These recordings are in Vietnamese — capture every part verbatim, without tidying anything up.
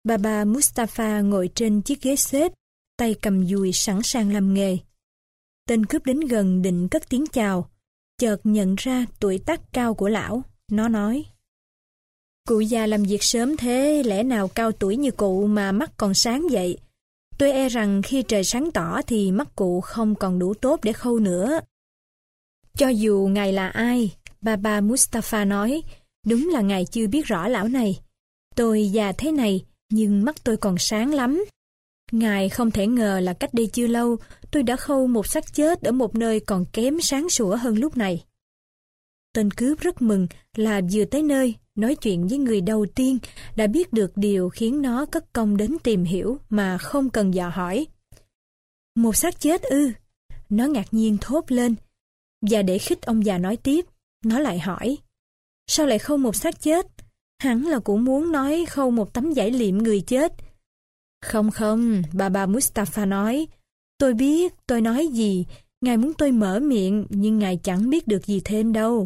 Baba Mustafa ngồi trên chiếc ghế xếp, tay cầm dùi sẵn sàng làm nghề. Tên cướp đến gần định cất tiếng chào, chợt nhận ra tuổi tác cao của lão. Nó nói: "Cụ già làm việc sớm thế, lẽ nào cao tuổi như cụ mà mắt còn sáng vậy? Tôi e rằng khi trời sáng tỏ thì mắt cụ không còn đủ tốt để khâu nữa." "Cho dù ngài là ai," Baba Mustafa nói, "đúng là ngài chưa biết rõ lão này. Tôi già thế này, nhưng mắt tôi còn sáng lắm. Ngài không thể ngờ là cách đây chưa lâu, tôi đã khâu một xác chết ở một nơi còn kém sáng sủa hơn lúc này." Tên cướp rất mừng là vừa tới nơi, nói chuyện với người đầu tiên đã biết được điều khiến nó cất công đến tìm hiểu mà không cần dò hỏi. "Một xác chết ư?" Nó ngạc nhiên thốt lên, và để khích ông già nói tiếp, nó lại hỏi: "Sao lại khâu một xác chết? Hẳn là cũng muốn nói khâu một tấm vải liệm người chết." "Không không," Baba Mustafa nói, "tôi biết tôi nói gì, ngài muốn tôi mở miệng, nhưng ngài chẳng biết được gì thêm đâu."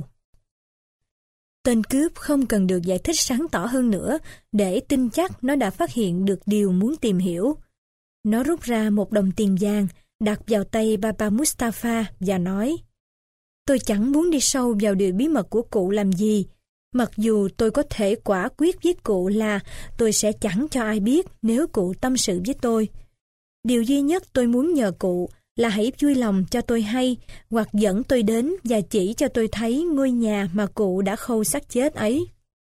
Tên cướp không cần được giải thích sáng tỏ hơn nữa để tin chắc nó đã phát hiện được điều muốn tìm hiểu. Nó rút ra một đồng tiền vàng, đặt vào tay Baba Mustafa và nói: "Tôi chẳng muốn đi sâu vào điều bí mật của cụ làm gì, mặc dù tôi có thể quả quyết với cụ là tôi sẽ chẳng cho ai biết nếu cụ tâm sự với tôi. Điều duy nhất tôi muốn nhờ cụ là hãy vui lòng cho tôi hay, hoặc dẫn tôi đến và chỉ cho tôi thấy ngôi nhà mà cụ đã khâu xác chết ấy."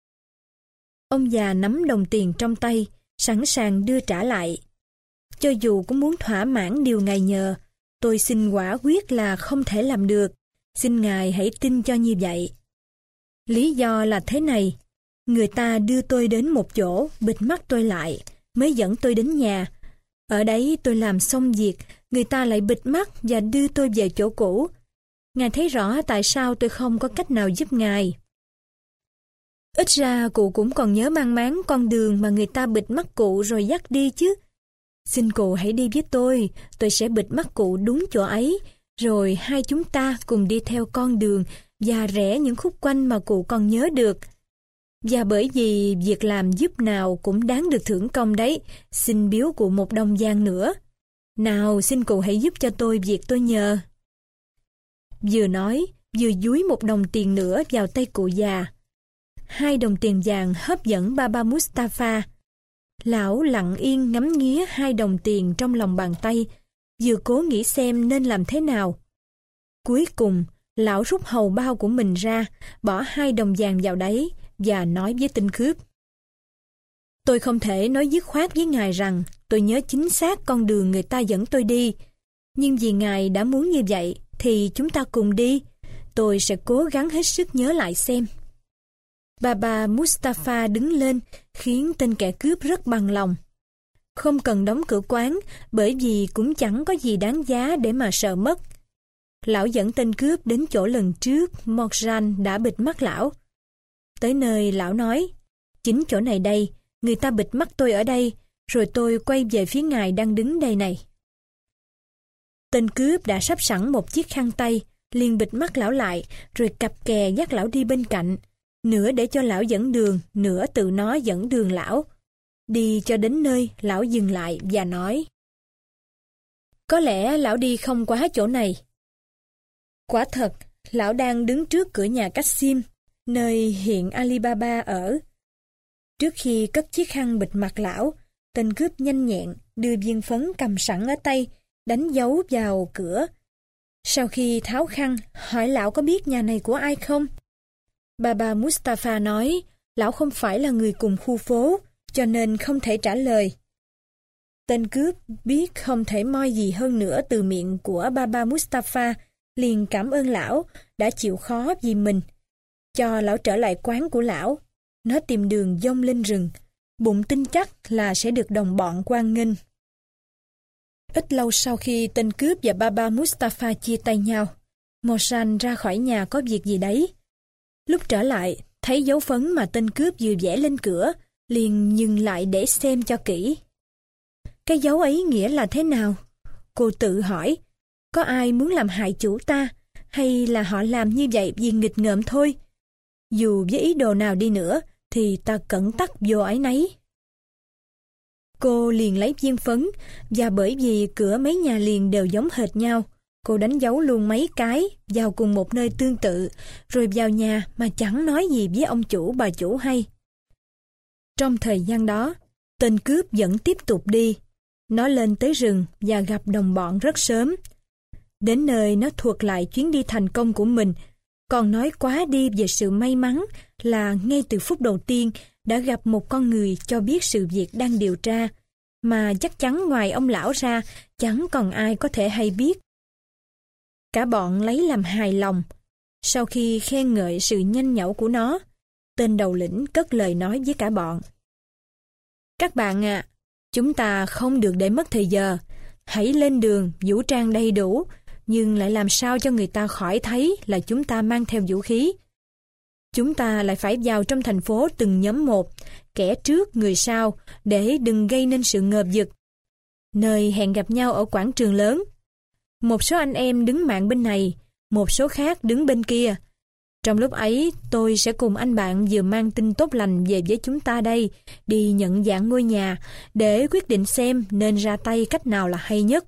Ông già nắm đồng tiền trong tay, sẵn sàng đưa trả lại. "Cho dù cũng muốn thỏa mãn điều ngài nhờ, tôi xin quả quyết là không thể làm được. Xin ngài hãy tin cho như vậy. Lý do là thế này, người ta đưa tôi đến một chỗ, bịt mắt tôi lại, mới dẫn tôi đến nhà. Ở đấy tôi làm xong việc, người ta lại bịt mắt và đưa tôi về chỗ cũ. Ngài thấy rõ tại sao tôi không có cách nào giúp ngài. Ít ra cụ cũng còn nhớ mang máng con đường mà người ta bịt mắt cụ rồi dắt đi chứ. Xin cụ hãy đi với tôi, tôi sẽ bịt mắt cụ đúng chỗ ấy, rồi hai chúng ta cùng đi theo con đường và rẽ những khúc quanh mà cụ còn nhớ được. Và bởi vì việc làm giúp nào cũng đáng được thưởng công đấy, xin biếu cụ một đồng vàng nữa. Nào, xin cụ hãy giúp cho tôi việc tôi nhờ." Vừa nói, vừa dúi một đồng tiền nữa vào tay cụ già. Hai đồng tiền vàng hấp dẫn Baba Mustafa. Lão lặng yên ngắm nghía hai đồng tiền trong lòng bàn tay, vừa cố nghĩ xem nên làm thế nào. Cuối cùng, lão rút hầu bao của mình ra, bỏ hai đồng vàng vào đấy và nói với tên cướp: "Tôi không thể nói dứt khoát với ngài rằng tôi nhớ chính xác con đường người ta dẫn tôi đi, nhưng vì ngài đã muốn như vậy thì chúng ta cùng đi. Tôi sẽ cố gắng hết sức nhớ lại xem." Baba Mustafa đứng lên, khiến tên kẻ cướp rất bằng lòng. Không cần đóng cửa quán, bởi vì cũng chẳng có gì đáng giá để mà sợ mất. Lão dẫn tên cướp đến chỗ lần trước Morjan đã bịt mắt lão. Tới nơi lão nói: "Chính chỗ này đây, người ta bịt mắt tôi ở đây, rồi tôi quay về phía ngài đang đứng đây này." Tên cướp đã sắp sẵn một chiếc khăn tay, liền bịt mắt lão lại, rồi cặp kè dắt lão đi bên cạnh, nửa để cho lão dẫn đường, nửa tự nó dẫn đường lão. Đi cho đến nơi, lão dừng lại và nói: "Có lẽ lão đi không quá chỗ này." Quả thật, lão đang đứng trước cửa nhà Kasim, nơi hiện Alibaba ở. Trước khi cất chiếc khăn bịt mặt lão, tên cướp nhanh nhẹn đưa viên phấn cầm sẵn ở tay, đánh dấu vào cửa. Sau khi tháo khăn, hỏi lão có biết nhà này của ai không? Baba Mustafa nói, lão không phải là người cùng khu phố, cho nên không thể trả lời. Tên cướp biết không thể moi gì hơn nữa từ miệng của Baba Mustafa, liền cảm ơn lão đã chịu khó vì mình, cho lão trở lại quán của lão. Nó tìm đường dông lên rừng, bụng tin chắc là sẽ được đồng bọn hoan nghênh. Ít lâu sau khi tên cướp và Baba Mustafa chia tay nhau, Morjan ra khỏi nhà có việc gì đấy. Lúc trở lại, thấy dấu phấn mà tên cướp vừa vẽ lên cửa, liền dừng lại để xem cho kỹ. Cái dấu ấy nghĩa là thế nào? Cô tự hỏi, có ai muốn làm hại chủ ta, hay là họ làm như vậy vì nghịch ngợm thôi? Dù với ý đồ nào đi nữa, thì ta cẩn tắc vô ấy nấy. Cô liền lấy viên phấn, và bởi vì cửa mấy nhà liền đều giống hệt nhau, cô đánh dấu luôn mấy cái vào cùng một nơi tương tự, rồi vào nhà mà chẳng nói gì với ông chủ bà chủ hay. Trong thời gian đó, tên cướp vẫn tiếp tục đi. Nó lên tới rừng và gặp đồng bọn rất sớm. Đến nơi nó thuật lại chuyến đi thành công của mình, còn nói quá đi về sự may mắn là ngay từ phút đầu tiên đã gặp một con người cho biết sự việc đang điều tra, mà chắc chắn ngoài ông lão ra chẳng còn ai có thể hay biết. Cả bọn lấy làm hài lòng. Sau khi khen ngợi sự nhanh nhẩu của nó, tên đầu lĩnh cất lời nói với cả bọn. Các bạn ạ, à, chúng ta không được để mất thời giờ. Hãy lên đường, vũ trang đầy đủ, nhưng lại làm sao cho người ta khỏi thấy là chúng ta mang theo vũ khí. Chúng ta lại phải vào trong thành phố từng nhóm một, kẻ trước người sau, để đừng gây nên sự ngợp giật. Nơi hẹn gặp nhau ở quảng trường lớn. Một số anh em đứng mạng bên này, một số khác đứng bên kia. Trong lúc ấy, tôi sẽ cùng anh bạn vừa mang tin tốt lành về với chúng ta đây, đi nhận dạng ngôi nhà, để quyết định xem nên ra tay cách nào là hay nhất.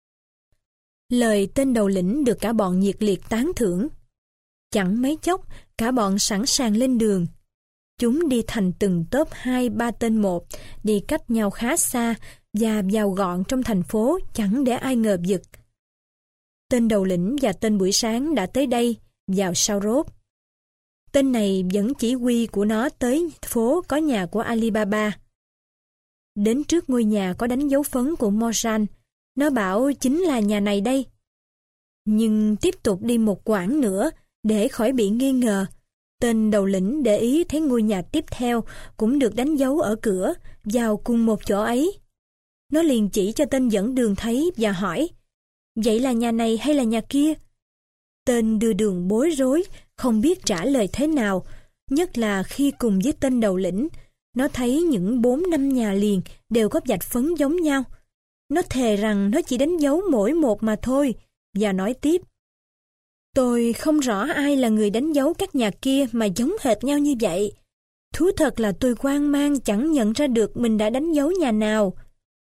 Lời tên đầu lĩnh được cả bọn nhiệt liệt tán thưởng. Chẳng mấy chốc, cả bọn sẵn sàng lên đường. Chúng đi thành từng tốp hai ba tên một, đi cách nhau khá xa và vào gọn trong thành phố chẳng để ai ngợp giật. Tên đầu lĩnh và tên buổi sáng đã tới đây, vào sau rốt. Tên này dẫn chỉ huy của nó tới phố có nhà của Alibaba. Đến trước ngôi nhà có đánh dấu phấn của Morjan, nó bảo chính là nhà này đây. Nhưng tiếp tục đi một quãng nữa để khỏi bị nghi ngờ, tên đầu lĩnh để ý thấy ngôi nhà tiếp theo cũng được đánh dấu ở cửa, vào cùng một chỗ ấy. Nó liền chỉ cho tên dẫn đường thấy và hỏi, vậy là nhà này hay là nhà kia? Tên đưa đường bối rối, không biết trả lời thế nào, nhất là khi cùng với tên đầu lĩnh, nó thấy những bốn năm nhà liền đều có vạch phấn giống nhau. Nó thề rằng nó chỉ đánh dấu mỗi một mà thôi, và nói tiếp. Tôi không rõ ai là người đánh dấu các nhà kia mà giống hệt nhau như vậy. Thú thật là tôi hoang mang chẳng nhận ra được mình đã đánh dấu nhà nào.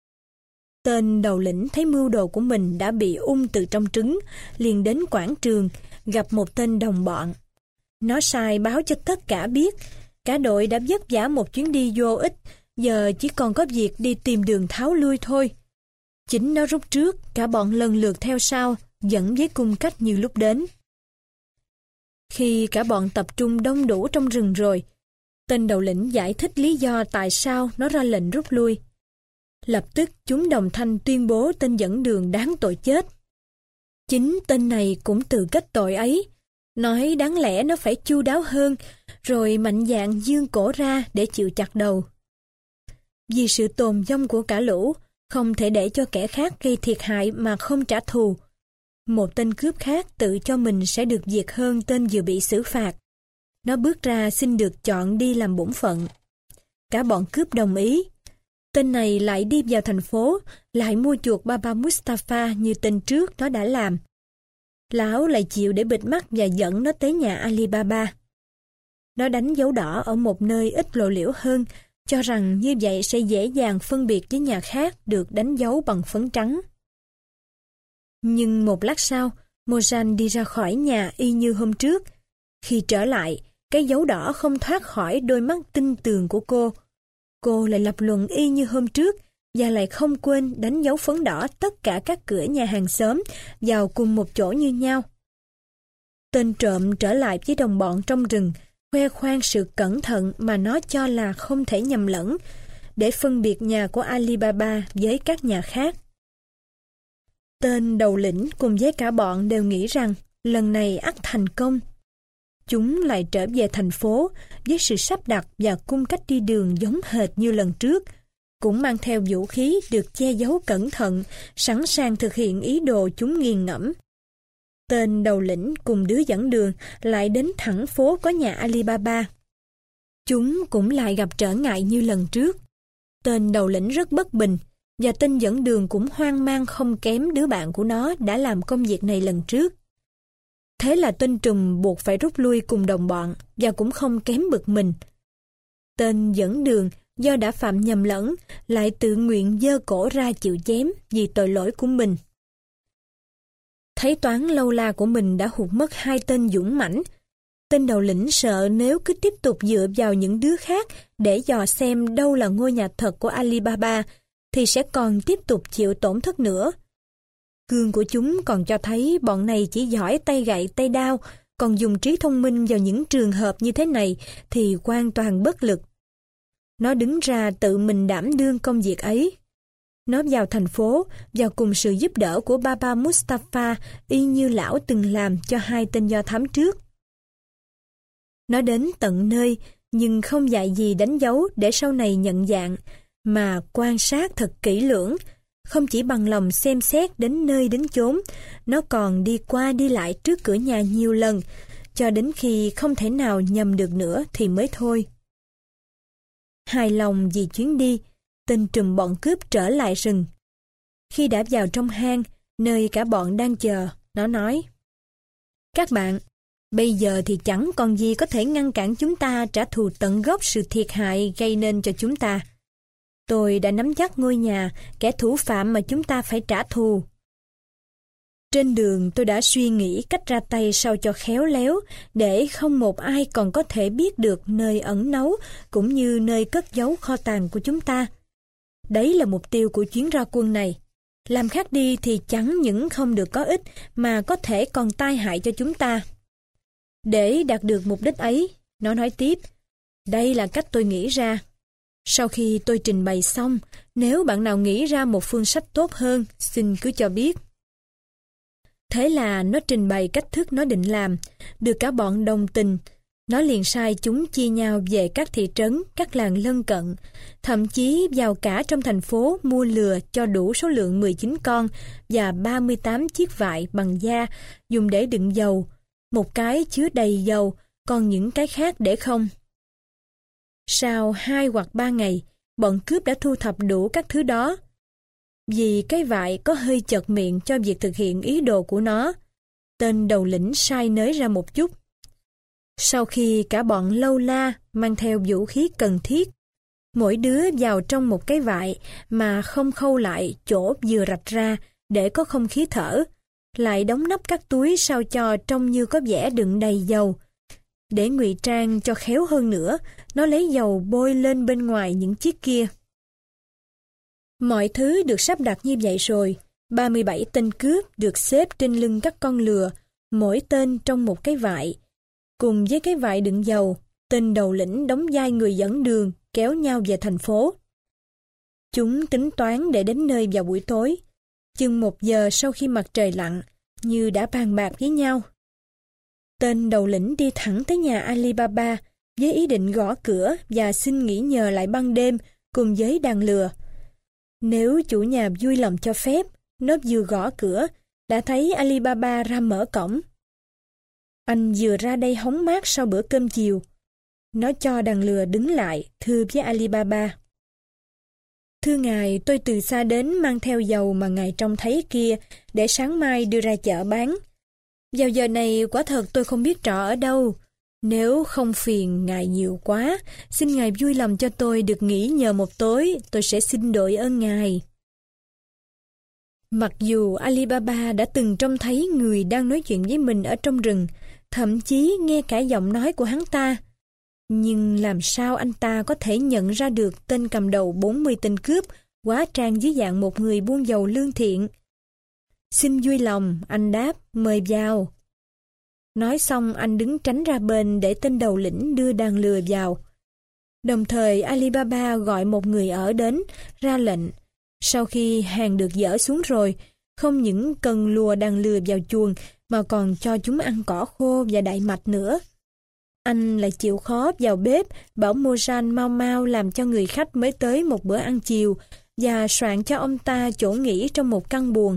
Tên đầu lĩnh thấy mưu đồ của mình đã bị ung từ trong trứng, liền đến quảng trường, gặp một tên đồng bọn. Nó sai báo cho tất cả biết, cả đội đã vất vả một chuyến đi vô ích, giờ chỉ còn có việc đi tìm đường tháo lui thôi. Chính nó rút trước, cả bọn lần lượt theo sau, dẫn với cung cách như lúc đến. Khi cả bọn tập trung đông đủ trong rừng rồi, tên đầu lĩnh giải thích lý do tại sao nó ra lệnh rút lui. Lập tức chúng đồng thanh tuyên bố tên dẫn đường đáng tội chết. Chính tên này cũng tự kết tội ấy, nói đáng lẽ nó phải chu đáo hơn, rồi mạnh dạn giương cổ ra để chịu chặt đầu. Vì sự tồn vong của cả lũ, không thể để cho kẻ khác gây thiệt hại mà không trả thù. Một tên cướp khác tự cho mình sẽ được việc hơn tên vừa bị xử phạt. Nó bước ra xin được chọn đi làm bổn phận. Cả bọn cướp đồng ý. Tên này lại đi vào thành phố, lại mua chuộc Baba Mustafa như tên trước nó đã làm. Lão lại chịu để bịt mắt và dẫn nó tới nhà Alibaba. Nó đánh dấu đỏ ở một nơi ít lộ liễu hơn, cho rằng như vậy sẽ dễ dàng phân biệt với nhà khác được đánh dấu bằng phấn trắng. Nhưng một lát sau, Morjan đi ra khỏi nhà y như hôm trước. Khi trở lại, cái dấu đỏ không thoát khỏi đôi mắt tinh tường của cô. Cô lại lập luận y như hôm trước và lại không quên đánh dấu phấn đỏ tất cả các cửa nhà hàng xóm vào cùng một chỗ như nhau. Tên trộm trở lại với đồng bọn trong rừng, khoe khoang sự cẩn thận mà nó cho là không thể nhầm lẫn, để phân biệt nhà của Alibaba với các nhà khác. Tên đầu lĩnh cùng với cả bọn đều nghĩ rằng lần này ắt thành công. Chúng lại trở về thành phố với sự sắp đặt và cung cách đi đường giống hệt như lần trước, cũng mang theo vũ khí được che giấu cẩn thận, sẵn sàng thực hiện ý đồ chúng nghiền ngẫm. Tên đầu lĩnh cùng đứa dẫn đường lại đến thẳng phố có nhà Alibaba. Chúng cũng lại gặp trở ngại như lần trước. Tên đầu lĩnh rất bất bình, và tên dẫn đường cũng hoang mang không kém đứa bạn của nó đã làm công việc này lần trước. Thế là tên trùm buộc phải rút lui cùng đồng bọn, và cũng không kém bực mình. Tên dẫn đường do đã phạm nhầm lẫn lại tự nguyện giơ cổ ra chịu chém vì tội lỗi của mình. Thấy toán lâu la của mình đã hụt mất hai tên dũng mãnh, tên đầu lĩnh sợ nếu cứ tiếp tục dựa vào những đứa khác để dò xem đâu là ngôi nhà thật của Alibaba, thì sẽ còn tiếp tục chịu tổn thất nữa. Gương của chúng còn cho thấy bọn này chỉ giỏi tay gậy tay đao, còn dùng trí thông minh vào những trường hợp như thế này thì hoàn toàn bất lực. Nó đứng ra tự mình đảm đương công việc ấy. Nó vào thành phố và cùng sự giúp đỡ của Baba Mustafa y như lão từng làm cho hai tên do thám trước. Nó đến tận nơi nhưng không dạy gì đánh dấu để sau này nhận dạng, mà quan sát thật kỹ lưỡng, không chỉ bằng lòng xem xét đến nơi đến chốn, nó còn đi qua đi lại trước cửa nhà nhiều lần, cho đến khi không thể nào nhầm được nữa thì mới thôi. Hài lòng vì chuyến đi, tên trùm bọn cướp trở lại rừng. Khi đã vào trong hang, nơi cả bọn đang chờ, nó nói: "Các bạn, bây giờ thì chẳng còn gì có thể ngăn cản chúng ta trả thù tận gốc sự thiệt hại gây nên cho chúng ta. Tôi đã nắm chắc ngôi nhà, kẻ thủ phạm mà chúng ta phải trả thù. Trên đường tôi đã suy nghĩ cách ra tay sao cho khéo léo, để không một ai còn có thể biết được nơi ẩn náu cũng như nơi cất giấu kho tàng của chúng ta. Đấy là mục tiêu của chuyến ra quân này. Làm khác đi thì chẳng những không được có ích mà có thể còn tai hại cho chúng ta. Để đạt được mục đích ấy," nó nói tiếp, "đây là cách tôi nghĩ ra. Sau khi tôi trình bày xong, nếu bạn nào nghĩ ra một phương sách tốt hơn, xin cứ cho biết." Thế là nó trình bày cách thức nó định làm, được cả bọn đồng tình. Nó liền sai chúng chia nhau về các thị trấn, các làng lân cận, thậm chí vào cả trong thành phố mua lừa cho đủ số lượng mười chín con và ba mươi tám chiếc vại bằng da dùng để đựng dầu, một cái chứa đầy dầu, còn những cái khác để không. Sau hai hoặc ba ngày, bọn cướp đã thu thập đủ các thứ đó. Vì cái vại có hơi chật miệng cho việc thực hiện ý đồ của nó, tên đầu lĩnh sai nới ra một chút. Sau khi cả bọn lâu la mang theo vũ khí cần thiết, mỗi đứa vào trong một cái vại mà không khâu lại chỗ vừa rạch ra để có không khí thở, lại đóng nắp các túi sao cho trông như có vẻ đựng đầy dầu. Để ngụy trang cho khéo hơn nữa, nó lấy dầu bôi lên bên ngoài những chiếc kia. Mọi thứ được sắp đặt như vậy rồi, ba mươi bảy tên cướp được xếp trên lưng các con lừa, mỗi tên trong một cái vại. Cùng với cái vại đựng dầu, tên đầu lĩnh đóng vai người dẫn đường, kéo nhau về thành phố. Chúng tính toán để đến nơi vào buổi tối, chừng một giờ sau khi mặt trời lặn, như đã bàn bạc với nhau. Tên đầu lĩnh đi thẳng tới nhà Alibaba với ý định gõ cửa và xin nghỉ nhờ lại ban đêm cùng với đàn lừa. Nếu chủ nhà vui lòng cho phép, nó vừa gõ cửa, đã thấy Alibaba ra mở cổng. Anh vừa ra đây hóng mát sau bữa cơm chiều. Nó cho đàn lừa đứng lại, thưa với Alibaba: "Thưa ngài, tôi từ xa đến mang theo dầu mà ngài trông thấy kia, để sáng mai đưa ra chợ bán. Vào giờ này quả thật tôi không biết trọ ở đâu. Nếu không phiền ngài nhiều quá, xin ngài vui lòng cho tôi được nghỉ nhờ một tối, tôi sẽ xin đội ơn ngài." Mặc dù Alibaba đã từng trông thấy người đang nói chuyện với mình ở trong rừng, thậm chí nghe cả giọng nói của hắn ta, nhưng làm sao anh ta có thể nhận ra được tên cầm đầu bốn mươi tên cướp hóa trang dưới dạng một người buôn dầu lương thiện? "Xin vui lòng," anh đáp, "mời vào." Nói xong anh đứng tránh ra bên để tên đầu lĩnh đưa đàn lừa vào. Đồng thời Alibaba gọi một người ở đến, ra lệnh. Sau khi hàng được dỡ xuống rồi, không những cần lùa đàn lừa vào chuồng mà còn cho chúng ăn cỏ khô và đại mạch nữa. Anh lại chịu khó vào bếp bảo Mojan mau mau làm cho người khách mới tới một bữa ăn chiều và soạn cho ông ta chỗ nghỉ trong một căn buồng.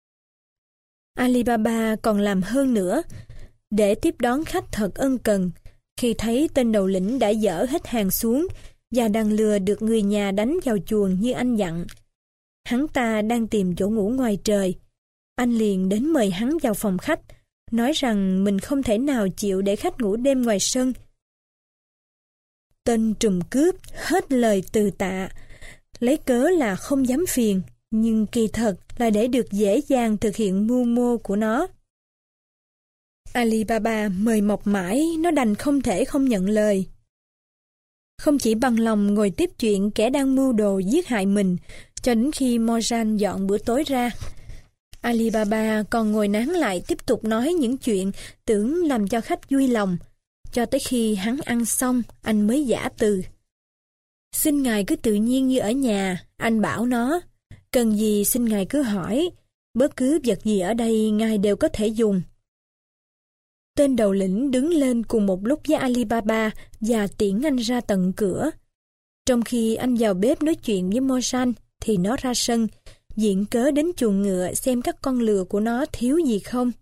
Alibaba còn làm hơn nữa. Để tiếp đón khách thật ân cần, khi thấy tên đầu lĩnh đã dỡ hết hàng xuống và đàn lừa được người nhà đánh vào chuồng như anh dặn, hắn ta đang tìm chỗ ngủ ngoài trời. Anh liền đến mời hắn vào phòng khách, nói rằng mình không thể nào chịu để khách ngủ đêm ngoài sân. Tên trùm cướp hết lời từ tạ, lấy cớ là không dám phiền, nhưng kỳ thật là để được dễ dàng thực hiện mưu mô của nó. Alibaba mời mọc mãi, nó đành không thể không nhận lời. Không chỉ bằng lòng ngồi tiếp chuyện kẻ đang mưu đồ giết hại mình, cho đến khi Morjan dọn bữa tối ra, Alibaba còn ngồi nán lại tiếp tục nói những chuyện tưởng làm cho khách vui lòng, cho tới khi hắn ăn xong, anh mới giã từ. Xin ngài cứ tự nhiên như ở nhà, anh bảo nó. Cần gì xin ngài cứ hỏi, bất cứ vật gì ở đây ngài đều có thể dùng. Tên đầu lĩnh đứng lên cùng một lúc với Alibaba và tiễn anh ra tận cửa. Trong khi anh vào bếp nói chuyện với Morjan, thì nó ra sân, viện cớ đến chuồng ngựa xem các con lừa của nó thiếu gì không.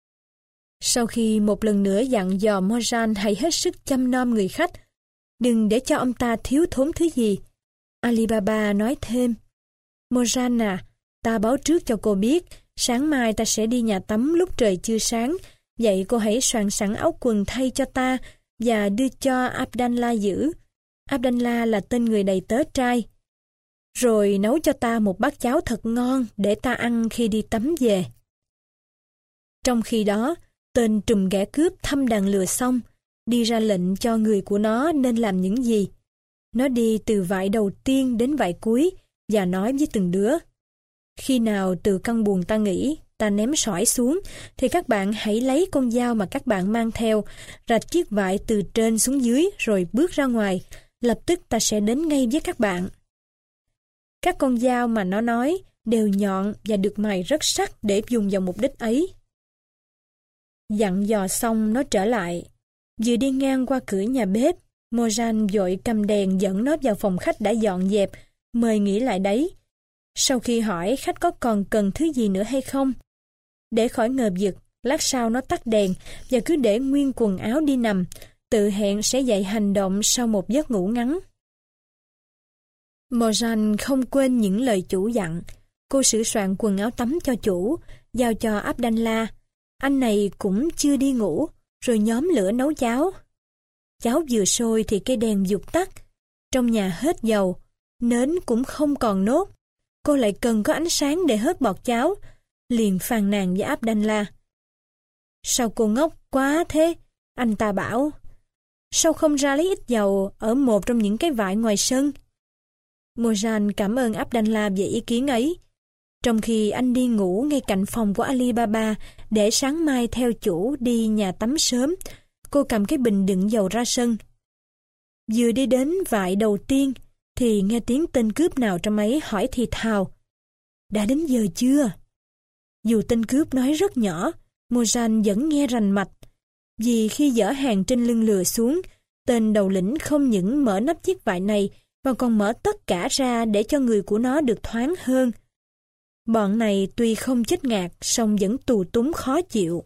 Sau khi một lần nữa dặn dò Morjan hãy hết sức chăm nom người khách, đừng để cho ông ta thiếu thốn thứ gì, Alibaba nói thêm: Morjan à, ta báo trước cho cô biết, sáng mai ta sẽ đi nhà tắm lúc trời chưa sáng, vậy cô hãy soạn sẵn áo quần thay cho ta và đưa cho Abdallah giữ. Abdallah là tên người đầy tớ trai. Rồi nấu cho ta một bát cháo thật ngon để ta ăn khi đi tắm về. Trong khi đó, tên trùm kẻ cướp thăm đàn lừa xong, đi ra lệnh cho người của nó nên làm những gì. Nó đi từ vại đầu tiên đến vại cuối và nói với từng đứa: khi nào từ căn buồng ta nghỉ, ta ném sỏi xuống, thì các bạn hãy lấy con dao mà các bạn mang theo, rạch chiếc vại từ trên xuống dưới rồi bước ra ngoài, lập tức ta sẽ đến ngay với các bạn. Các con dao mà nó nói đều nhọn và được mài rất sắc để dùng vào mục đích ấy. Dặn dò xong nó trở lại. Vừa đi ngang qua cửa nhà bếp, Morjan vội cầm đèn dẫn nó vào phòng khách đã dọn dẹp, mời nghỉ lại đấy. Sau khi hỏi khách có còn cần thứ gì nữa hay không, để khỏi ngợp giật, lát sau nó tắt đèn và cứ để nguyên quần áo đi nằm, tự hẹn sẽ dậy hành động sau một giấc ngủ ngắn. Morjan không quên những lời chủ dặn. Cô sửa soạn quần áo tắm cho chủ, giao cho Abdallah. Anh này cũng chưa đi ngủ, rồi nhóm lửa nấu cháo. Cháo vừa sôi thì cây đèn vụt tắt. Trong nhà hết dầu, nến cũng không còn nốt. Cô lại cần có ánh sáng để hớt bọt cháo, liền phàn nàn với Abdallah. Sao cô ngốc quá thế? Anh ta bảo. Sao không ra lấy ít dầu ở một trong những cái vại ngoài sân? Morjan cảm ơn Abdallah về ý kiến ấy. Trong khi anh đi ngủ ngay cạnh phòng của Alibaba để sáng mai theo chủ đi nhà tắm sớm, cô cầm cái bình đựng dầu ra sân. Vừa đi đến vại đầu tiên thì nghe tiếng tên cướp nào trong ấy hỏi thì thào: đã đến giờ chưa? Dù tên cướp nói rất nhỏ, Morjan vẫn nghe rành mạch, vì khi dỡ hàng trên lưng lừa xuống, tên đầu lĩnh không những mở nắp chiếc vại này mà còn mở tất cả ra để cho người của nó được thoáng hơn. Bọn này tuy không chết ngạt, song vẫn tù túng khó chịu.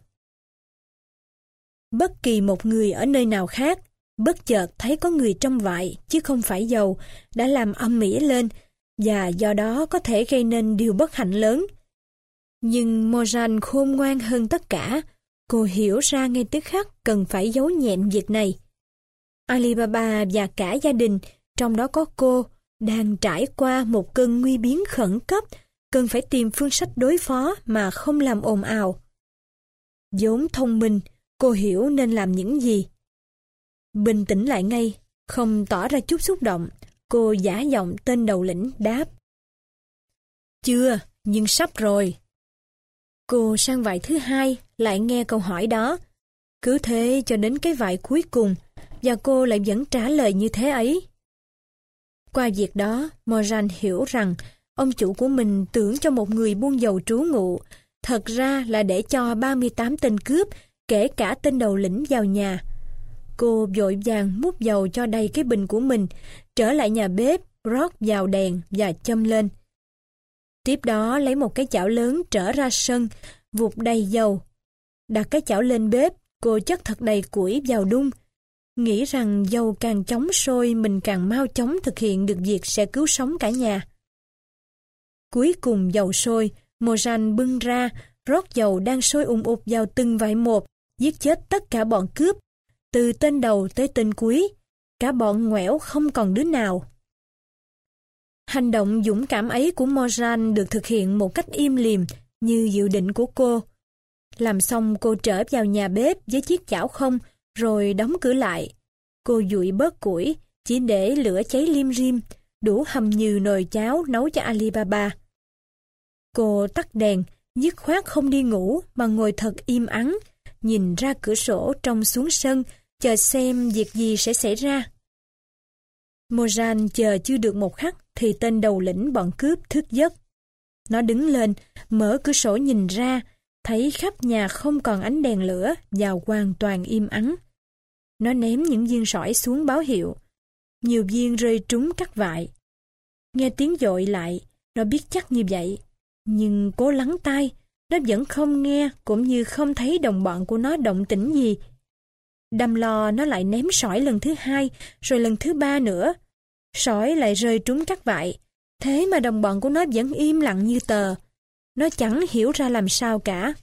Bất kỳ một người ở nơi nào khác, bất chợt thấy có người trong vại chứ không phải dầu, đã làm âm ỉ lên, và do đó có thể gây nên điều bất hạnh lớn. Nhưng Morjan khôn ngoan hơn tất cả, cô hiểu ra ngay tức khắc cần phải giấu nhẹm việc này. Alibaba và cả gia đình, trong đó có cô, đang trải qua một cơn nguy biến khẩn cấp, cần phải tìm phương sách đối phó mà không làm ồn ào. Vốn thông minh, cô hiểu nên làm những gì. Bình tĩnh lại ngay, không tỏ ra chút xúc động, cô giả giọng tên đầu lĩnh đáp: chưa, nhưng sắp rồi. Cô sang vại thứ hai, lại nghe câu hỏi đó. Cứ thế cho đến cái vại cuối cùng, và cô lại vẫn trả lời như thế ấy. Qua việc đó, Morjan hiểu rằng ông chủ của mình tưởng cho một người buôn dầu trú ngụ, thật ra là để cho ba mươi tám tên cướp, kể cả tên đầu lĩnh vào nhà. Cô vội vàng múc dầu cho đầy cái bình của mình, trở lại nhà bếp, rót vào đèn và châm lên. Tiếp đó lấy một cái chảo lớn trở ra sân, vụt đầy dầu. Đặt cái chảo lên bếp, cô chất thật đầy củi vào đun, nghĩ rằng dầu càng chóng sôi mình càng mau chóng thực hiện được việc sẽ cứu sống cả nhà. Cuối cùng dầu sôi, Morjan bưng ra, rót dầu đang sôi ùn ụt vào từng vại một, giết chết tất cả bọn cướp, từ tên đầu tới tên cuối, cả bọn ngoẻo không còn đứa nào. Hành động dũng cảm ấy của Moran được thực hiện một cách im lìm như dự định của cô. Làm xong cô trở vào nhà bếp với chiếc chảo không rồi đóng cửa lại. Cô dụi bớt củi chỉ để lửa cháy lim rim, đủ hầm như nồi cháo nấu cho Alibaba. Cô tắt đèn, dứt khoát không đi ngủ mà ngồi thật im ắng, nhìn ra cửa sổ trông xuống sân, chờ xem việc gì sẽ xảy ra. Moran chờ chưa được một khắc thì tên đầu lĩnh bọn cướp thức giấc. Nó đứng lên, mở cửa sổ nhìn ra, thấy khắp nhà không còn ánh đèn lửa và hoàn toàn im ắng. Nó ném những viên sỏi xuống báo hiệu. Nhiều viên rơi trúng các vại. Nghe tiếng dội lại, nó biết chắc như vậy. Nhưng cố lắng tai, nó vẫn không nghe cũng như không thấy đồng bọn của nó động tĩnh gì. Đâm lo nó lại ném sỏi lần thứ hai, rồi lần thứ ba nữa. Sỏi lại rơi trúng các vại. Thế mà đồng bọn của nó vẫn im lặng như tờ. Nó chẳng hiểu ra làm sao cả.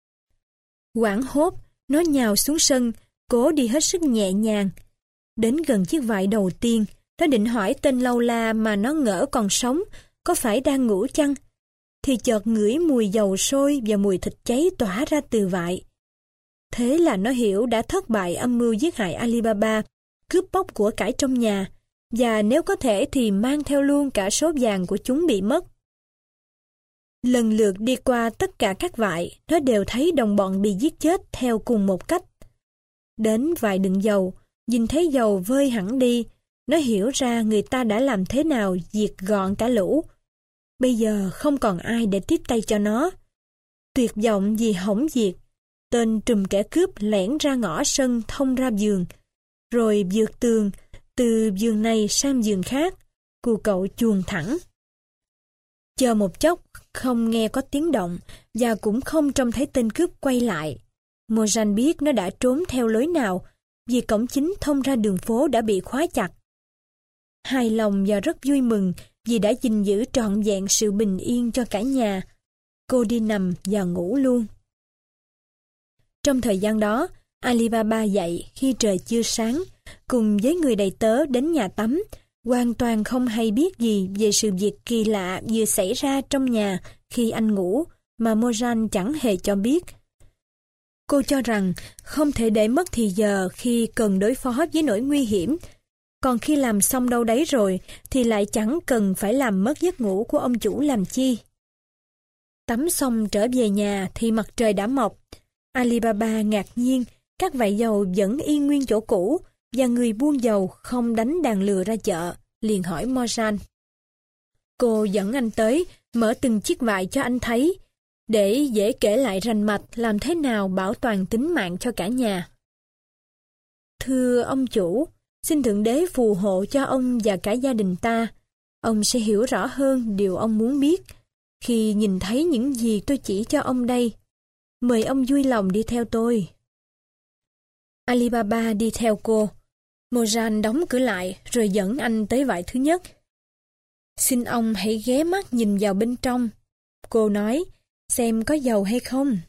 Hoảng hốt, nó nhào xuống sân, cố đi hết sức nhẹ nhàng. Đến gần chiếc vại đầu tiên, nó định hỏi tên lâu la mà nó ngỡ còn sống, có phải đang ngủ chăng? Thì chợt ngửi mùi dầu sôi và mùi thịt cháy tỏa ra từ vại. Thế là nó hiểu đã thất bại âm mưu giết hại Alibaba, cướp bóc của cải trong nhà, và nếu có thể thì mang theo luôn cả số vàng của chúng bị mất. Lần lượt đi qua tất cả các vại, nó đều thấy đồng bọn bị giết chết theo cùng một cách. Đến vại đựng dầu, nhìn thấy dầu vơi hẳn đi, nó hiểu ra người ta đã làm thế nào diệt gọn cả lũ. Bây giờ không còn ai để tiếp tay cho nó. Tuyệt vọng vì hỏng việc, tên trùm kẻ cướp lẻn ra ngõ sân thông ra giường, rồi vượt tường, từ giường này sang giường khác, cù cậu chuồn thẳng. Chờ một chốc, không nghe có tiếng động, và cũng không trông thấy tên cướp quay lại. Moran biết nó đã trốn theo lối nào, vì cổng chính thông ra đường phố đã bị khóa chặt. Hài lòng và rất vui mừng vì đã gìn giữ trọn vẹn sự bình yên cho cả nhà. Cô đi nằm và ngủ luôn. Trong thời gian đó, Alibaba dậy khi trời chưa sáng, cùng với người đầy tớ đến nhà tắm, hoàn toàn không hay biết gì về sự việc kỳ lạ vừa xảy ra trong nhà khi anh ngủ mà Moran chẳng hề cho biết. Cô cho rằng không thể để mất thì giờ khi cần đối phó với nỗi nguy hiểm, còn khi làm xong đâu đấy rồi thì lại chẳng cần phải làm mất giấc ngủ của ông chủ làm chi. Tắm xong trở về nhà thì mặt trời đã mọc. Alibaba ngạc nhiên, các vại dầu vẫn yên nguyên chỗ cũ và người buôn dầu không đánh đàn lừa ra chợ, liền hỏi Moran. Cô dẫn anh tới, mở từng chiếc vại cho anh thấy, để dễ kể lại rành mạch làm thế nào bảo toàn tính mạng cho cả nhà. Thưa ông chủ, xin Thượng Đế phù hộ cho ông và cả gia đình ta. Ông sẽ hiểu rõ hơn điều ông muốn biết khi nhìn thấy những gì tôi chỉ cho ông đây. Mời ông vui lòng đi theo tôi. Alibaba đi theo cô. Moran đóng cửa lại rồi dẫn anh tới vại thứ nhất. Xin ông hãy ghé mắt nhìn vào bên trong. Cô nói, xem có dầu hay không.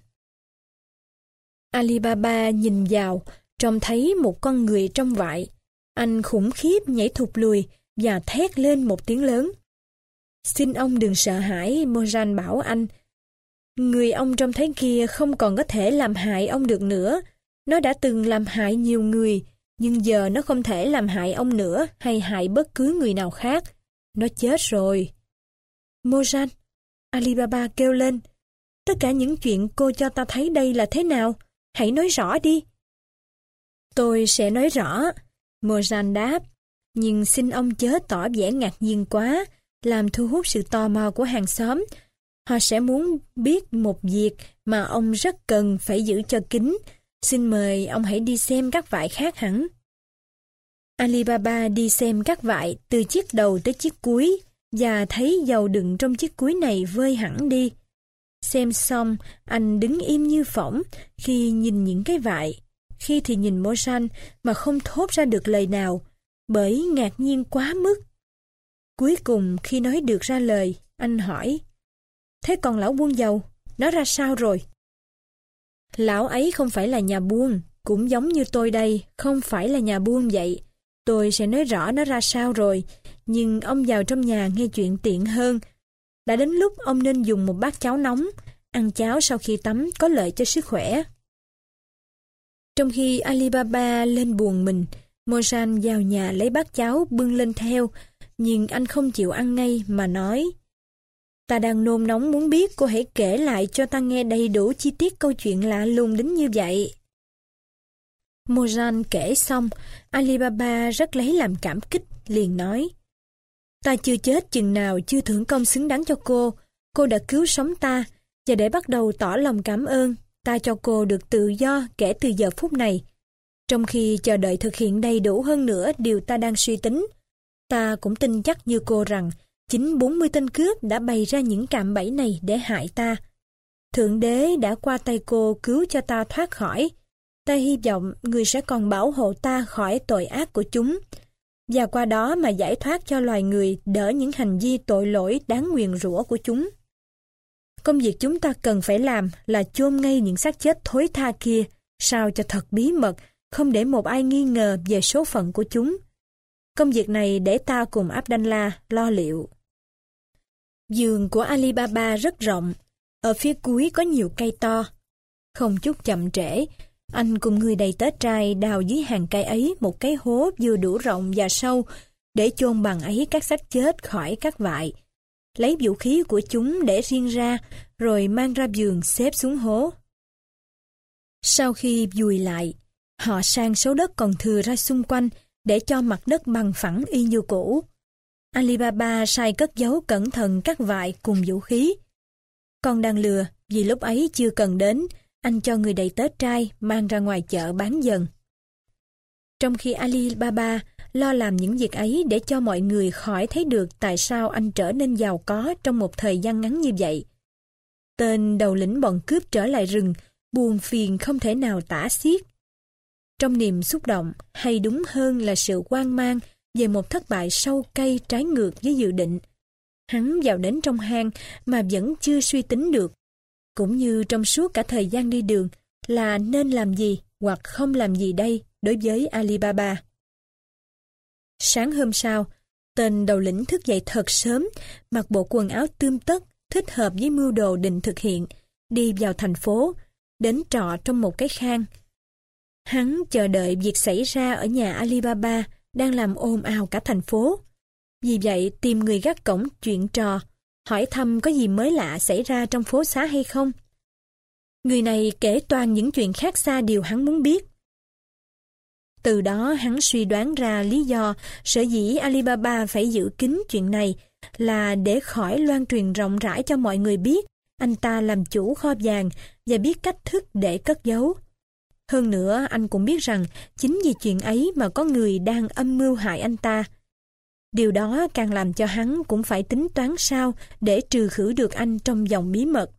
Alibaba nhìn vào, trông thấy một con người trong vại. Anh khủng khiếp nhảy thụt lùi và thét lên một tiếng lớn. Xin ông đừng sợ hãi, Moran bảo anh. Người ông trông thấy kia không còn có thể làm hại ông được nữa. Nó đã từng làm hại nhiều người, nhưng giờ nó không thể làm hại ông nữa hay hại bất cứ người nào khác. Nó chết rồi. Moran, Alibaba kêu lên. Tất cả những chuyện cô cho ta thấy đây là thế nào? Hãy nói rõ đi. Tôi sẽ nói rõ, Moran đáp. Nhưng xin ông chớ tỏ vẻ ngạc nhiên quá, làm thu hút sự tò mò của hàng xóm. Họ sẽ muốn biết một việc mà ông rất cần phải giữ cho kín. Xin mời ông hãy đi xem các vại khác hẳn. Alibaba đi xem các vại từ chiếc đầu tới chiếc cuối và thấy dầu đựng trong chiếc cuối này vơi hẳn đi. Xem xong, anh đứng im như phỏng khi nhìn những cái vại. Khi thì nhìn Moran mà không thốt ra được lời nào, bởi ngạc nhiên quá mức. Cuối cùng khi nói được ra lời, anh hỏi, thế còn lão buôn dầu, nó ra sao rồi? Lão ấy không phải là nhà buôn, cũng giống như tôi đây, không phải là nhà buôn vậy. Tôi sẽ nói rõ nó ra sao rồi, nhưng ông vào trong nhà nghe chuyện tiện hơn. Đã đến lúc ông nên dùng một bát cháo nóng, ăn cháo sau khi tắm có lợi cho sức khỏe. Trong khi Alibaba lên buồng mình, Mojan vào nhà lấy bát cháo bưng lên theo, nhưng anh không chịu ăn ngay mà nói: Ta đang nôn nóng muốn biết, cô hãy kể lại cho ta nghe đầy đủ chi tiết câu chuyện lạ lùng đến như vậy. Mojan kể xong, Alibaba rất lấy làm cảm kích, liền nói: Ta chưa chết chừng nào chưa thưởng công xứng đáng cho cô, cô đã cứu sống ta, và để bắt đầu tỏ lòng cảm ơn, ta cho cô được tự do kể từ giờ phút này. Trong khi chờ đợi thực hiện đầy đủ hơn nữa điều ta đang suy tính, ta cũng tin chắc như cô rằng chính bốn mươi tên cướp đã bày ra những cạm bẫy này để hại ta. Thượng đế đã qua tay cô cứu cho ta thoát khỏi. Ta hy vọng người sẽ còn bảo hộ ta khỏi tội ác của chúng, và qua đó mà giải thoát cho loài người đỡ những hành vi tội lỗi đáng nguyền rủa của chúng. Công việc chúng ta cần phải làm là chôn ngay những xác chết thối tha kia, sao cho thật bí mật, không để một ai nghi ngờ về số phận của chúng. Công việc này để ta cùng Abdallah lo liệu. Giường của Alibaba rất rộng, ở phía cuối có nhiều cây to. Không chút chậm trễ, anh cùng người đầy tớ trai đào dưới hàng cây ấy một cái hố vừa đủ rộng và sâu để chôn bằng ấy các xác chết khỏi các vại. Lấy vũ khí của chúng để riêng ra, rồi mang ra giường xếp xuống hố. Sau khi vùi lại, họ sang số đất còn thừa ra xung quanh để cho mặt đất bằng phẳng y như cũ. Alibaba sai cất giấu cẩn thận các vại cùng vũ khí. Con đang lừa, vì lúc ấy chưa cần đến, anh cho người đầy tớ trai mang ra ngoài chợ bán dần. Trong khi Alibaba lo làm những việc ấy để cho mọi người khỏi thấy được tại sao anh trở nên giàu có trong một thời gian ngắn như vậy, tên đầu lĩnh bọn cướp trở lại rừng, buồn phiền không thể nào tả xiết. Trong niềm xúc động, hay đúng hơn là sự hoang mang về một thất bại sâu cay trái ngược với dự định, hắn vào đến trong hang mà vẫn chưa suy tính được, cũng như trong suốt cả thời gian đi đường, là nên làm gì hoặc không làm gì đây đối với Alibaba. Sáng hôm sau, tên đầu lĩnh thức dậy thật sớm, mặc bộ quần áo tươm tất, thích hợp với mưu đồ định thực hiện, đi vào thành phố, đến trọ trong một cái khang. Hắn chờ đợi việc xảy ra ở nhà Alibaba đang làm ồn ào cả thành phố. Vì vậy tìm người gác cổng chuyện trò, hỏi thăm có gì mới lạ xảy ra trong phố xá hay không. Người này kể toàn những chuyện khác xa điều hắn muốn biết. Từ đó hắn suy đoán ra lý do sở dĩ Alibaba phải giữ kín chuyện này là để khỏi loan truyền rộng rãi cho mọi người biết anh ta làm chủ kho vàng và biết cách thức để cất giấu. Hơn nữa anh cũng biết rằng chính vì chuyện ấy mà có người đang âm mưu hại anh ta. Điều đó càng làm cho hắn cũng phải tính toán sao để trừ khử được anh trong vòng bí mật.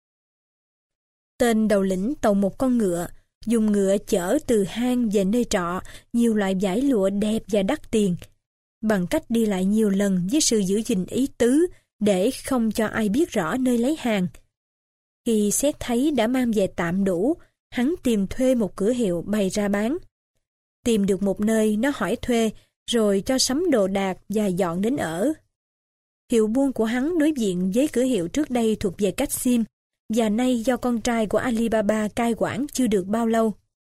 Tên đầu lĩnh tàu một con ngựa, dùng ngựa chở từ hang về nơi trọ nhiều loại vải lụa đẹp và đắt tiền, bằng cách đi lại nhiều lần với sự giữ gìn ý tứ để không cho ai biết rõ nơi lấy hàng. Khi xét thấy đã mang về tạm đủ, hắn tìm thuê một cửa hiệu bày ra bán. Tìm được một nơi nó hỏi thuê, rồi cho sắm đồ đạc và dọn đến ở. Hiệu buôn của hắn đối diện với cửa hiệu trước đây thuộc về Qasim, và nay do con trai của Alibaba cai quản chưa được bao lâu.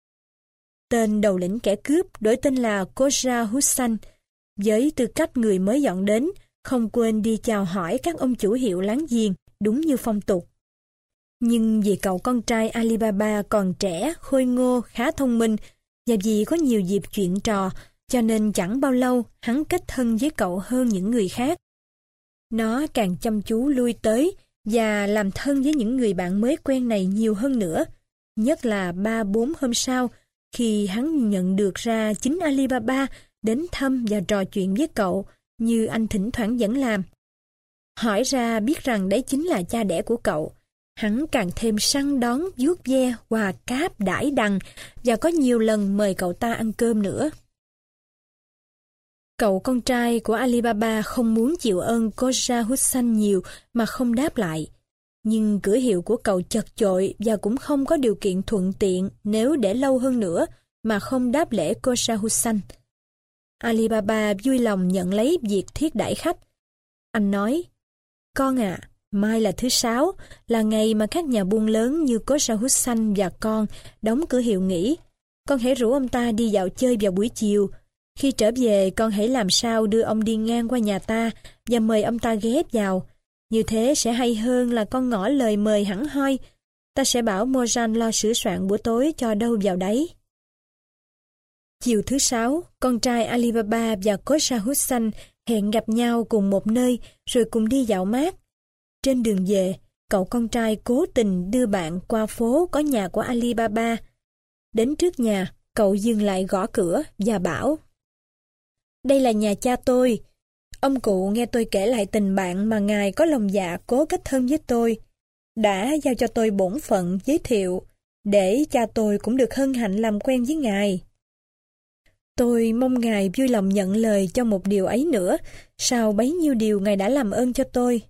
Tên đầu lĩnh kẻ cướp đổi tên là Khoja Hussain, với tư cách người mới dọn đến, không quên đi chào hỏi các ông chủ hiệu láng giềng, đúng như phong tục. Nhưng vì cậu con trai Alibaba còn trẻ, khôi ngô, khá thông minh, và vì có nhiều dịp chuyện trò, cho nên chẳng bao lâu hắn kết thân với cậu hơn những người khác. Nó càng chăm chú lui tới và làm thân với những người bạn mới quen này nhiều hơn nữa, nhất là ba bốn hôm sau, khi hắn nhận được ra chính Alibaba đến thăm và trò chuyện với cậu như anh thỉnh thoảng vẫn làm. Hỏi ra biết rằng đấy chính là cha đẻ của cậu, hắn càng thêm săn đón, vuốt ve, quà cáp, đãi đằng và có nhiều lần mời cậu ta ăn cơm nữa. Cậu con trai của Alibaba không muốn chịu ơn Khoja Hussain nhiều mà không đáp lại. Nhưng cửa hiệu của cậu chật chội và cũng không có điều kiện thuận tiện nếu để lâu hơn nữa mà không đáp lễ Khoja Hussain. Alibaba vui lòng nhận lấy việc thiết đãi khách. Anh nói, con à, mai là thứ sáu, là ngày mà các nhà buôn lớn như Kosa Hussain và con đóng cửa hiệu nghỉ. Con hãy rủ ông ta đi dạo chơi vào buổi chiều. Khi trở về, con hãy làm sao đưa ông đi ngang qua nhà ta và mời ông ta ghé vào. Như thế sẽ hay hơn là con ngỏ lời mời hẳn hoi. Ta sẽ bảo Mojan lo sửa soạn bữa tối cho đâu vào đấy. Chiều thứ sáu, con trai Alibaba và Kosa Hussain hẹn gặp nhau cùng một nơi rồi cùng đi dạo mát. Trên đường về, cậu con trai cố tình đưa bạn qua phố có nhà của Alibaba. Đến trước nhà, cậu dừng lại gõ cửa và bảo, đây là nhà cha tôi. Ông cụ nghe tôi kể lại tình bạn mà ngài có lòng dạ cố kết thân với tôi, đã giao cho tôi bổn phận giới thiệu, để cha tôi cũng được hân hạnh làm quen với ngài. Tôi mong ngài vui lòng nhận lời cho một điều ấy nữa, sau bấy nhiêu điều ngài đã làm ơn cho tôi.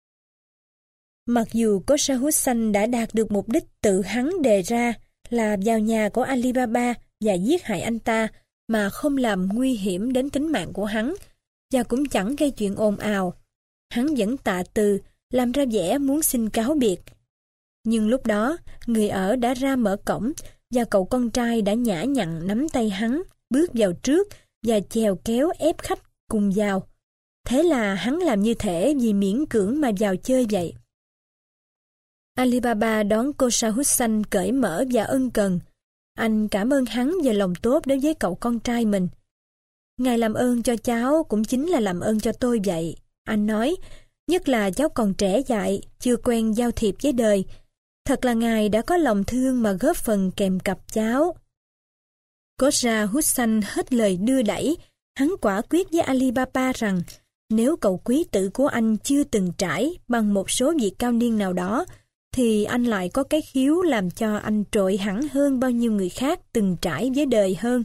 Mặc dù Kosa Hussain đã đạt được mục đích tự hắn đề ra là vào nhà của Alibaba và giết hại anh ta mà không làm nguy hiểm đến tính mạng của hắn, và cũng chẳng gây chuyện ồn ào, hắn vẫn tạ từ, làm ra vẻ muốn xin cáo biệt. Nhưng lúc đó, người ở đã ra mở cổng, và cậu con trai đã nhã nhặn nắm tay hắn, bước vào trước và chèo kéo ép khách cùng vào. Thế là hắn làm như thể vì miễn cưỡng mà vào chơi vậy. Alibaba đón Kosa Hussain cởi mở và ân cần. Anh cảm ơn hắn về lòng tốt đối với cậu con trai mình. Ngài làm ơn cho cháu cũng chính là làm ơn cho tôi vậy. Anh nói, nhất là cháu còn trẻ dại, chưa quen giao thiệp với đời. Thật là ngài đã có lòng thương mà góp phần kèm cặp cháu. Kosa Hussain hết lời đưa đẩy. Hắn quả quyết với Alibaba rằng nếu cậu quý tử của anh chưa từng trải bằng một số việc cao niên nào đó, thì anh lại có cái khiếu làm cho anh trội hẳn hơn bao nhiêu người khác từng trải với đời hơn.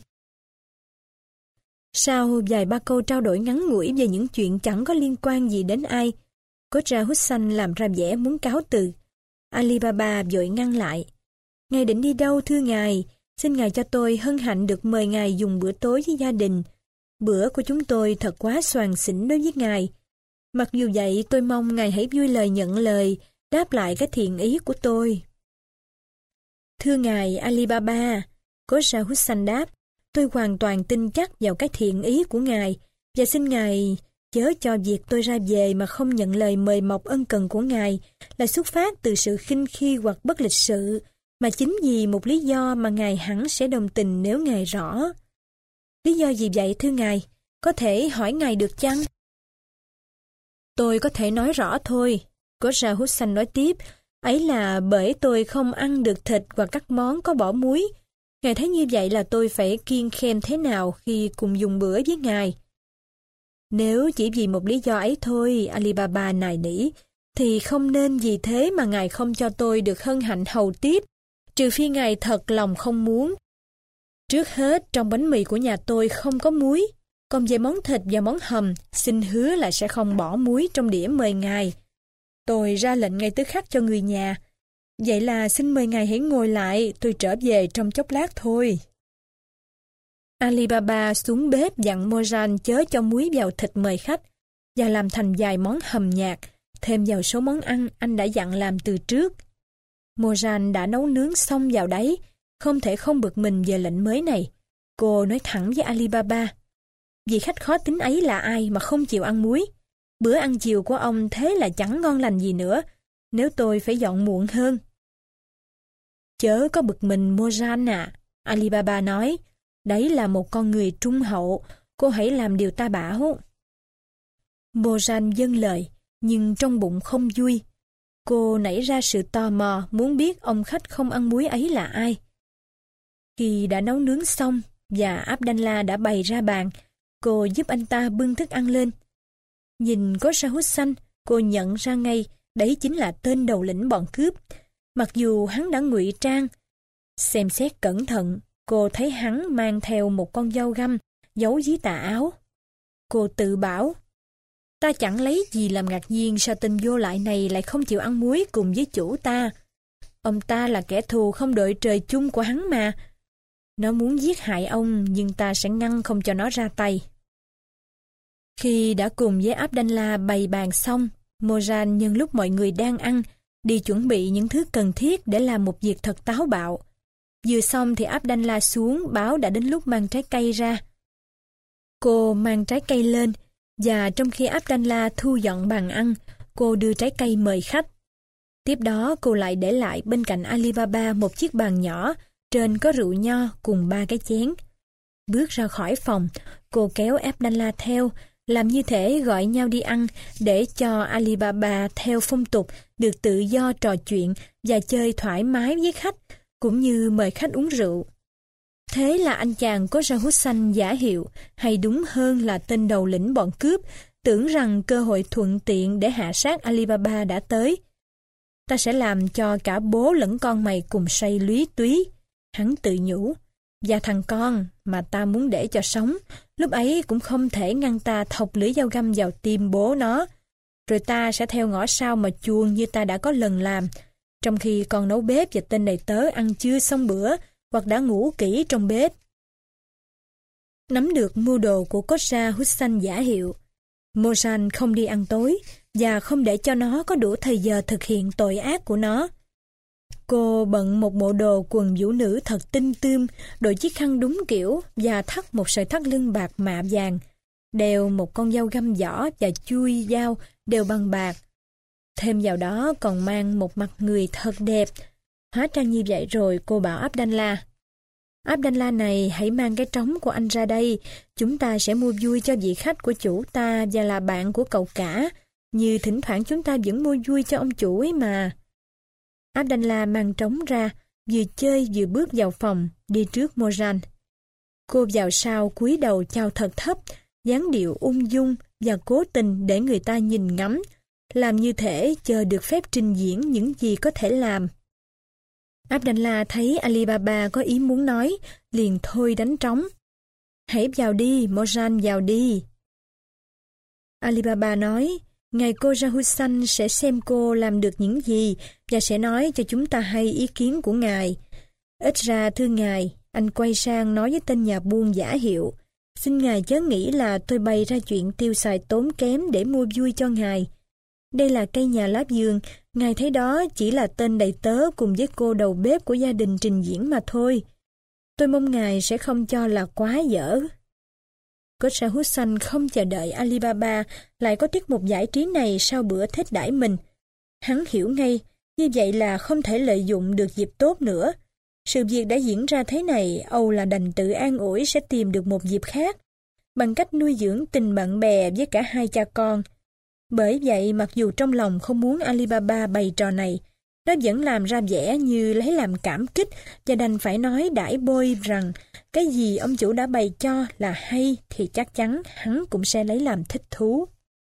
Sau vài ba câu trao đổi ngắn ngủi về những chuyện chẳng có liên quan gì đến ai, Kosa Hussain làm ra vẻ muốn cáo từ. Alibaba vội ngăn lại. Ngài định đi đâu thưa ngài? Xin ngài cho tôi hân hạnh được mời ngài dùng bữa tối với gia đình. Bữa của chúng tôi thật quá xoàng xỉn đối với ngài. Mặc dù vậy, tôi mong ngài hãy vui lời nhận lời, đáp lại cái thiện ý của tôi. Thưa ngài Alibaba, Kosa Hussain đáp, tôi hoàn toàn tin chắc vào cái thiện ý của ngài, và xin ngài chớ cho việc tôi ra về mà không nhận lời mời mọc ân cần của ngài là xuất phát từ sự khinh khi hoặc bất lịch sự, mà chính vì một lý do mà ngài hẳn sẽ đồng tình nếu ngài rõ. Lý do gì vậy thưa ngài? Có thể hỏi ngài được chăng? Tôi có thể nói rõ thôi. Kosa Hussain nói tiếp, ấy là bởi tôi không ăn được thịt hoặc các món có bỏ muối. Ngài thấy như vậy là tôi phải kiêng khem thế nào khi cùng dùng bữa với ngài. Nếu chỉ vì một lý do ấy thôi, Alibaba nài nỉ, thì không nên vì thế mà ngài không cho tôi được hân hạnh hầu tiếp, trừ phi ngài thật lòng không muốn. Trước hết, trong bánh mì của nhà tôi không có muối, còn về món thịt và món hầm, xin hứa là sẽ không bỏ muối trong đĩa mời ngài. Tôi ra lệnh ngay tức khắc cho người nhà. Vậy là xin mời ngài hãy ngồi lại, tôi trở về trong chốc lát thôi. Alibaba xuống bếp dặn Mojan chớ cho muối vào thịt mời khách và làm thành vài món hầm nhạt, thêm vào số món ăn anh đã dặn làm từ trước. Mojan đã nấu nướng xong vào đấy, không thể không bực mình về lệnh mới này. Cô nói thẳng với Alibaba, vị khách khó tính ấy là ai mà không chịu ăn muối? Bữa ăn chiều của ông thế là chẳng ngon lành gì nữa, nếu tôi phải dọn muộn hơn. Chớ có bực mình Mojan à, Alibaba nói, đấy là một con người trung hậu, cô hãy làm điều ta bảo. Mojan vâng lời, nhưng trong bụng không vui. Cô nảy ra sự tò mò muốn biết ông khách không ăn muối ấy là ai. Khi đã nấu nướng xong và Abdallah đã bày ra bàn, cô giúp anh ta bưng thức ăn lên. Nhìn Kosa Hussain, cô nhận ra ngay đấy chính là tên đầu lĩnh bọn cướp, mặc dù hắn đã ngụy trang. Xem xét cẩn thận, cô thấy hắn mang theo một con dao găm giấu dưới tà áo. Cô tự bảo, ta chẳng lấy gì làm ngạc nhiên sao tên vô lại này lại không chịu ăn muối cùng với chủ ta. Ông ta là kẻ thù không đội trời chung của hắn mà. Nó muốn giết hại ông, nhưng ta sẽ ngăn không cho nó ra tay. Khi đã cùng với Abdallah bày bàn xong, Moran nhân lúc mọi người đang ăn, đi chuẩn bị những thứ cần thiết để làm một việc thật táo bạo. Vừa xong thì Abdallah xuống báo đã đến lúc mang trái cây ra. Cô mang trái cây lên, và trong khi Abdallah thu dọn bàn ăn, cô đưa trái cây mời khách. Tiếp đó cô lại để lại bên cạnh Ali Baba một chiếc bàn nhỏ, trên có rượu nho cùng ba cái chén. Bước ra khỏi phòng, cô kéo Abdallah theo, làm như thể gọi nhau đi ăn để cho Ali Baba theo phong tục được tự do trò chuyện và chơi thoải mái với khách, cũng như mời khách uống rượu. Thế là anh chàng có ra hút xanh giả hiệu, hay đúng hơn là tên đầu lĩnh bọn cướp, tưởng rằng cơ hội thuận tiện để hạ sát Ali Baba đã tới. Ta sẽ làm cho cả bố lẫn con mày cùng say lúy túy, hắn tự nhủ. Và thằng con mà ta muốn để cho sống, lúc ấy cũng không thể ngăn ta thọc lưỡi dao găm vào tim bố nó. Rồi ta sẽ theo ngõ sau mà chuông như ta đã có lần làm, trong khi con nấu bếp và tên đầy tớ ăn chưa xong bữa, hoặc đã ngủ kỹ trong bếp. Nắm được mưu đồ của Khoja Hussain giả hiệu, Moran không đi ăn tối và không để cho nó có đủ thời giờ thực hiện tội ác của nó. Cô bận một bộ đồ quần vũ nữ thật tinh tươm, đội chiếc khăn đúng kiểu và thắt một sợi thắt lưng bạc mạ vàng, đeo một con dao găm vỏ và chui dao đều bằng bạc. Thêm vào đó còn mang một mặt người thật đẹp. Hóa trang như vậy rồi cô bảo Abdallah: Abdallah này, hãy mang cái trống của anh ra đây, chúng ta sẽ mua vui cho vị khách của chủ ta và là bạn của cậu cả, như thỉnh thoảng chúng ta vẫn mua vui cho ông chủ ấy mà. Abdallah mang trống ra, vừa chơi vừa bước vào phòng, đi trước Moran. Cô vào sau cúi đầu chào thật thấp, dáng điệu ung dung và cố tình để người ta nhìn ngắm, làm như thể chờ được phép trình diễn những gì có thể làm. Abdallah thấy Ali Baba có ý muốn nói, liền thôi đánh trống. Hãy vào đi, Moran, vào đi. Ali Baba nói, ngài Khoja Hussain sẽ xem cô làm được những gì và sẽ nói cho chúng ta hay ý kiến của ngài. Ít ra thưa ngài, anh quay sang nói với tên nhà buôn giả hiệu, xin ngài chớ nghĩ là tôi bày ra chuyện tiêu xài tốn kém để mua vui cho ngài. Đây là cây nhà lá vườn, ngài thấy đó chỉ là tên đầy tớ cùng với cô đầu bếp của gia đình trình diễn mà thôi. Tôi mong ngài sẽ không cho là quá dở. Khoja Hussain không chờ đợi Ali Baba lại có tiết mục giải trí này sau bữa thết đãi mình. Hắn hiểu ngay, như vậy là không thể lợi dụng được dịp tốt nữa. Sự việc đã diễn ra thế này, âu là đành tự an ủi sẽ tìm được một dịp khác, bằng cách nuôi dưỡng tình bạn bè với cả hai cha con. Bởi vậy, mặc dù trong lòng không muốn Ali Baba bày trò này, nó vẫn làm ra vẻ như lấy làm cảm kích và đành phải nói đãi bôi rằng cái gì ông chủ đã bày cho là hay thì chắc chắn hắn cũng sẽ lấy làm thích thú.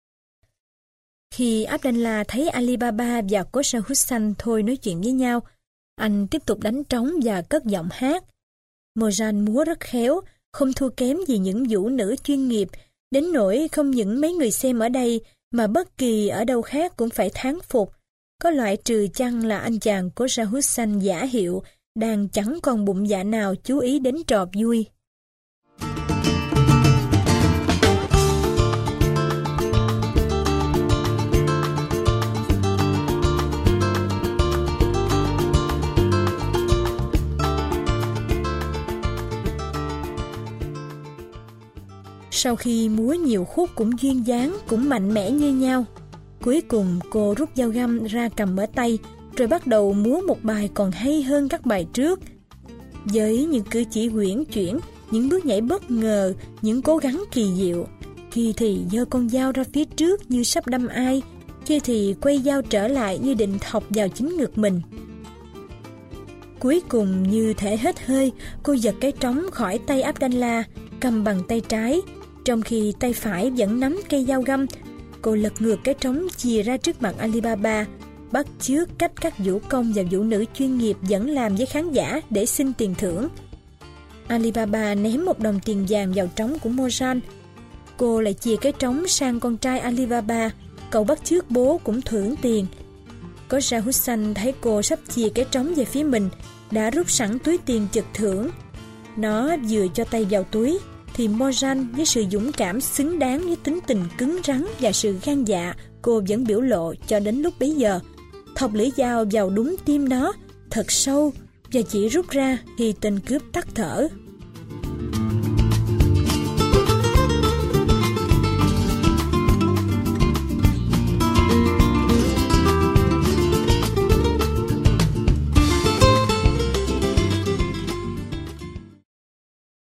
Khi Abdallah thấy Ali Baba và Khoja Hussain thôi nói chuyện với nhau, anh tiếp tục đánh trống và cất giọng hát. Moran múa rất khéo, không thua kém gì những vũ nữ chuyên nghiệp, đến nỗi không những mấy người xem ở đây mà bất kỳ ở đâu khác cũng phải thán phục. Có loại trừ chăng là anh chàng Khoja Hussain giả hiệu đang chẳng còn bụng dạ nào chú ý đến trò vui. Sau khi múa nhiều khúc cũng duyên dáng, cũng mạnh mẽ như nhau, cuối cùng cô rút dao găm ra cầm ở tay, rồi bắt đầu múa một bài còn hay hơn các bài trước. Với những cử chỉ uyển chuyển, những bước nhảy bất ngờ, những cố gắng kỳ diệu, khi thì giơ con dao ra phía trước như sắp đâm ai, khi thì quay dao trở lại như định thọc vào chính ngực mình. Cuối cùng như thể hết hơi, cô giật cái trống khỏi tay Abdallah, cầm bằng tay trái, trong khi tay phải vẫn nắm cây dao găm. Cô lật ngược cái trống chìa ra trước mặt Ali Baba, bắt chước cách các vũ công và vũ nữ chuyên nghiệp vẫn làm với khán giả để xin tiền thưởng. Ali Baba ném một đồng tiền vàng vào trống của Moran. Cô lại chìa cái trống sang con trai Ali Baba, cậu bắt chước bố cũng thưởng tiền. Khoja Hussain thấy cô sắp chìa cái trống về phía mình, đã rút sẵn túi tiền chực thưởng. Nó vừa cho tay vào túi, thì Morgan với sự dũng cảm xứng đáng với tính tình cứng rắn và sự gan dạ cô vẫn biểu lộ cho đến lúc bấy giờ, thọc lưỡi dao vào đúng tim nó, thật sâu, và chỉ rút ra khi tên cướp tắt thở.